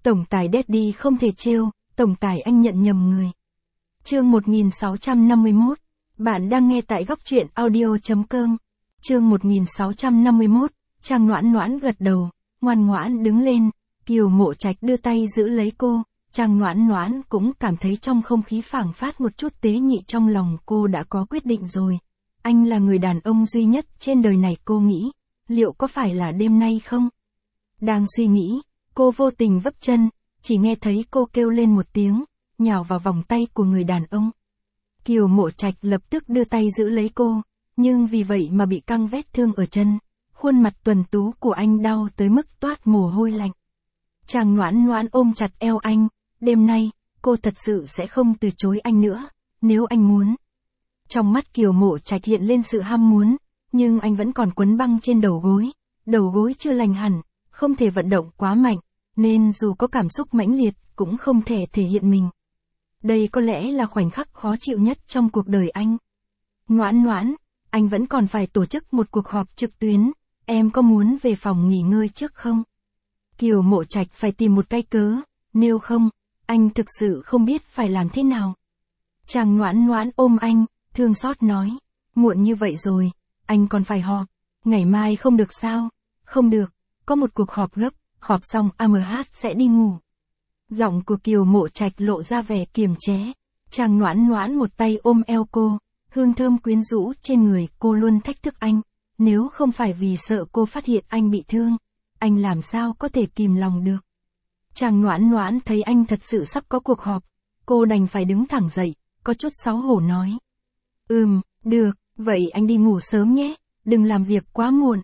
Tổng tài Daddy không thể trêu, tổng tài anh nhận nhầm người. Chương 1651. Bạn đang nghe tại góc truyện audio.com. Chương 1651. Trang Noãn Noãn gật đầu, ngoan ngoãn đứng lên. Kiều Mộ Trạch đưa tay giữ lấy cô. Trang Noãn Noãn cũng cảm thấy trong không khí phảng phát một chút tế nhị, trong lòng cô đã có quyết định rồi. Anh là người đàn ông duy nhất trên đời này, cô nghĩ. Liệu có phải là đêm nay không? Đang suy nghĩ, cô vô tình vấp chân, chỉ nghe thấy cô kêu lên một tiếng, nhào vào vòng tay của người đàn ông. Kiều Mộ Trạch lập tức đưa tay giữ lấy cô, nhưng vì vậy mà bị căng vết thương ở chân. Khuôn mặt tuần tú của anh đau tới mức toát mồ hôi lạnh. Trang Noãn Noãn ôm chặt eo anh, đêm nay, cô thật sự sẽ không từ chối anh nữa, nếu anh muốn. Trong mắt Kiều Mộ Trạch hiện lên sự ham muốn, nhưng anh vẫn còn quấn băng trên đầu gối chưa lành hẳn, không thể vận động quá mạnh, nên dù có cảm xúc mãnh liệt, cũng không thể thể hiện mình. Đây có lẽ là khoảnh khắc khó chịu nhất trong cuộc đời anh. Noãn Noãn, anh vẫn còn phải tổ chức một cuộc họp trực tuyến, em có muốn về phòng nghỉ ngơi trước không? Kiều Mộ Trạch phải tìm một cái cớ, nếu không, anh thực sự không biết phải làm thế nào. Trang Noãn Noãn ôm anh, thương xót nói, muộn như vậy rồi, anh còn phải họp, ngày mai không được sao? Không được, có một cuộc họp gấp, họp xong AMH sẽ đi ngủ. Giọng của Kiều Mộ Trạch lộ ra vẻ kiềm chế. Trang Noãn Noãn một tay ôm eo cô, hương thơm quyến rũ trên người cô luôn thách thức anh. Nếu không phải vì sợ cô phát hiện anh bị thương, anh làm sao có thể kìm lòng được. Trang Noãn Noãn thấy anh thật sự sắp có cuộc họp, cô đành phải đứng thẳng dậy, có chút xấu hổ nói. Được, vậy anh đi ngủ sớm nhé, đừng làm việc quá muộn.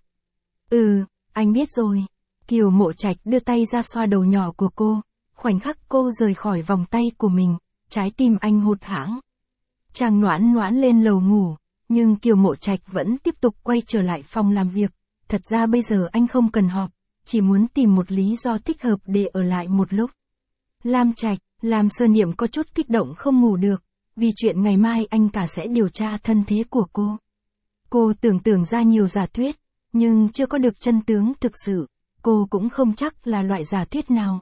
Anh biết rồi. Kiều Mộ Trạch đưa tay ra xoa đầu nhỏ của cô, khoảnh khắc cô rời khỏi vòng tay của mình, trái tim anh hụt hẫng. Trang Noãn Noãn lên lầu ngủ, nhưng Kiều Mộ Trạch vẫn tiếp tục quay trở lại phòng làm việc. Thật ra bây giờ anh không cần họp, chỉ muốn tìm một lý do thích hợp để ở lại một lúc. Lam Trạch, Lam Sơ Niệm có chút kích động không ngủ được, vì chuyện ngày mai anh cả sẽ điều tra thân thế của cô. Cô tưởng tượng ra nhiều giả thuyết, nhưng chưa có được chân tướng thực sự, cô cũng không chắc là loại giả thuyết nào.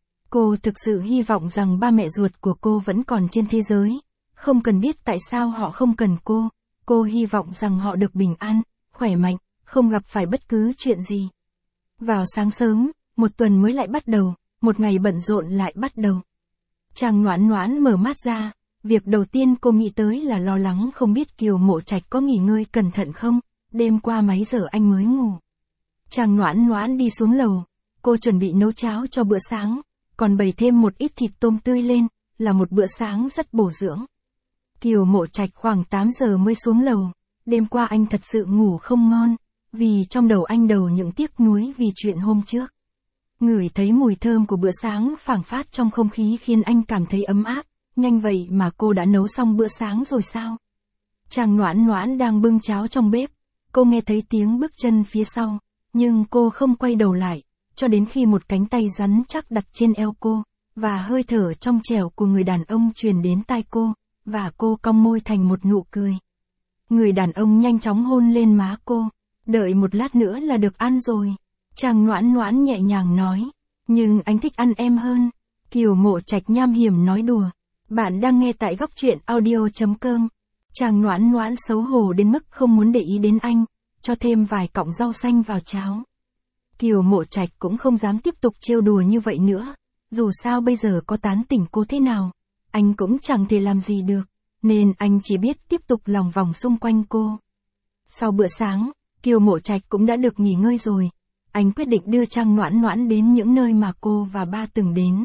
Cô thực sự hy vọng rằng ba mẹ ruột của cô vẫn còn trên thế giới, không cần biết tại sao họ không cần cô hy vọng rằng họ được bình an, khỏe mạnh, không gặp phải bất cứ chuyện gì. Vào sáng sớm, một tuần mới lại bắt đầu, một ngày bận rộn lại bắt đầu. Trang Noãn Noãn mở mắt ra, việc đầu tiên cô nghĩ tới là lo lắng không biết Kiều Mộ Trạch có nghỉ ngơi cẩn thận không, đêm qua mấy giờ anh mới ngủ. Trang Noãn Noãn đi xuống lầu, cô chuẩn bị nấu cháo cho bữa sáng, còn bày thêm một ít thịt tôm tươi lên, là một bữa sáng rất bổ dưỡng. Kiều Mộ Trạch khoảng 8 giờ mới xuống lầu, đêm qua anh thật sự ngủ không ngon, vì trong đầu anh đầu những tiếc nuối vì chuyện hôm trước. Ngửi thấy mùi thơm của bữa sáng phảng phát trong không khí khiến anh cảm thấy ấm áp, nhanh vậy mà cô đã nấu xong bữa sáng rồi sao? Trang Noãn Noãn đang bưng cháo trong bếp, cô nghe thấy tiếng bước chân phía sau, nhưng cô không quay đầu lại, cho đến khi một cánh tay rắn chắc đặt trên eo cô, và hơi thở trong trẻo của người đàn ông truyền đến tai cô, và cô cong môi thành một nụ cười. Người đàn ông nhanh chóng hôn lên má cô, đợi một lát nữa là được ăn rồi. Trang Noãn Noãn nhẹ nhàng nói, nhưng anh thích ăn em hơn. Kiều Mộ Trạch nham hiểm nói đùa. Bạn đang nghe tại góc truyện audio.com. Trang Noãn Noãn xấu hổ đến mức không muốn để ý đến anh, cho thêm vài cọng rau xanh vào cháo. Kiều Mộ Trạch cũng không dám tiếp tục trêu đùa như vậy nữa, dù sao bây giờ có tán tỉnh cô thế nào, anh cũng chẳng thể làm gì được, nên anh chỉ biết tiếp tục lòng vòng xung quanh cô. Sau bữa sáng, Kiều Mộ Trạch cũng đã được nghỉ ngơi rồi, anh quyết định đưa Trang Noãn Noãn đến những nơi mà cô và ba từng đến.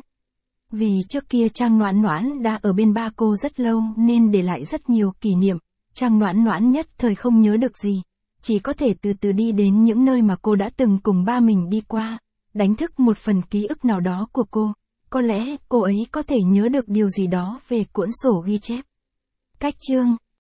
Vì trước kia Trang Noãn Noãn đã ở bên ba cô rất lâu nên để lại rất nhiều kỷ niệm, Trang Noãn Noãn nhất thời không nhớ được gì, chỉ có thể từ từ đi đến những nơi mà cô đã từng cùng ba mình đi qua, đánh thức một phần ký ức nào đó của cô, có lẽ cô ấy có thể nhớ được điều gì đó về cuốn sổ ghi chép. Cách chương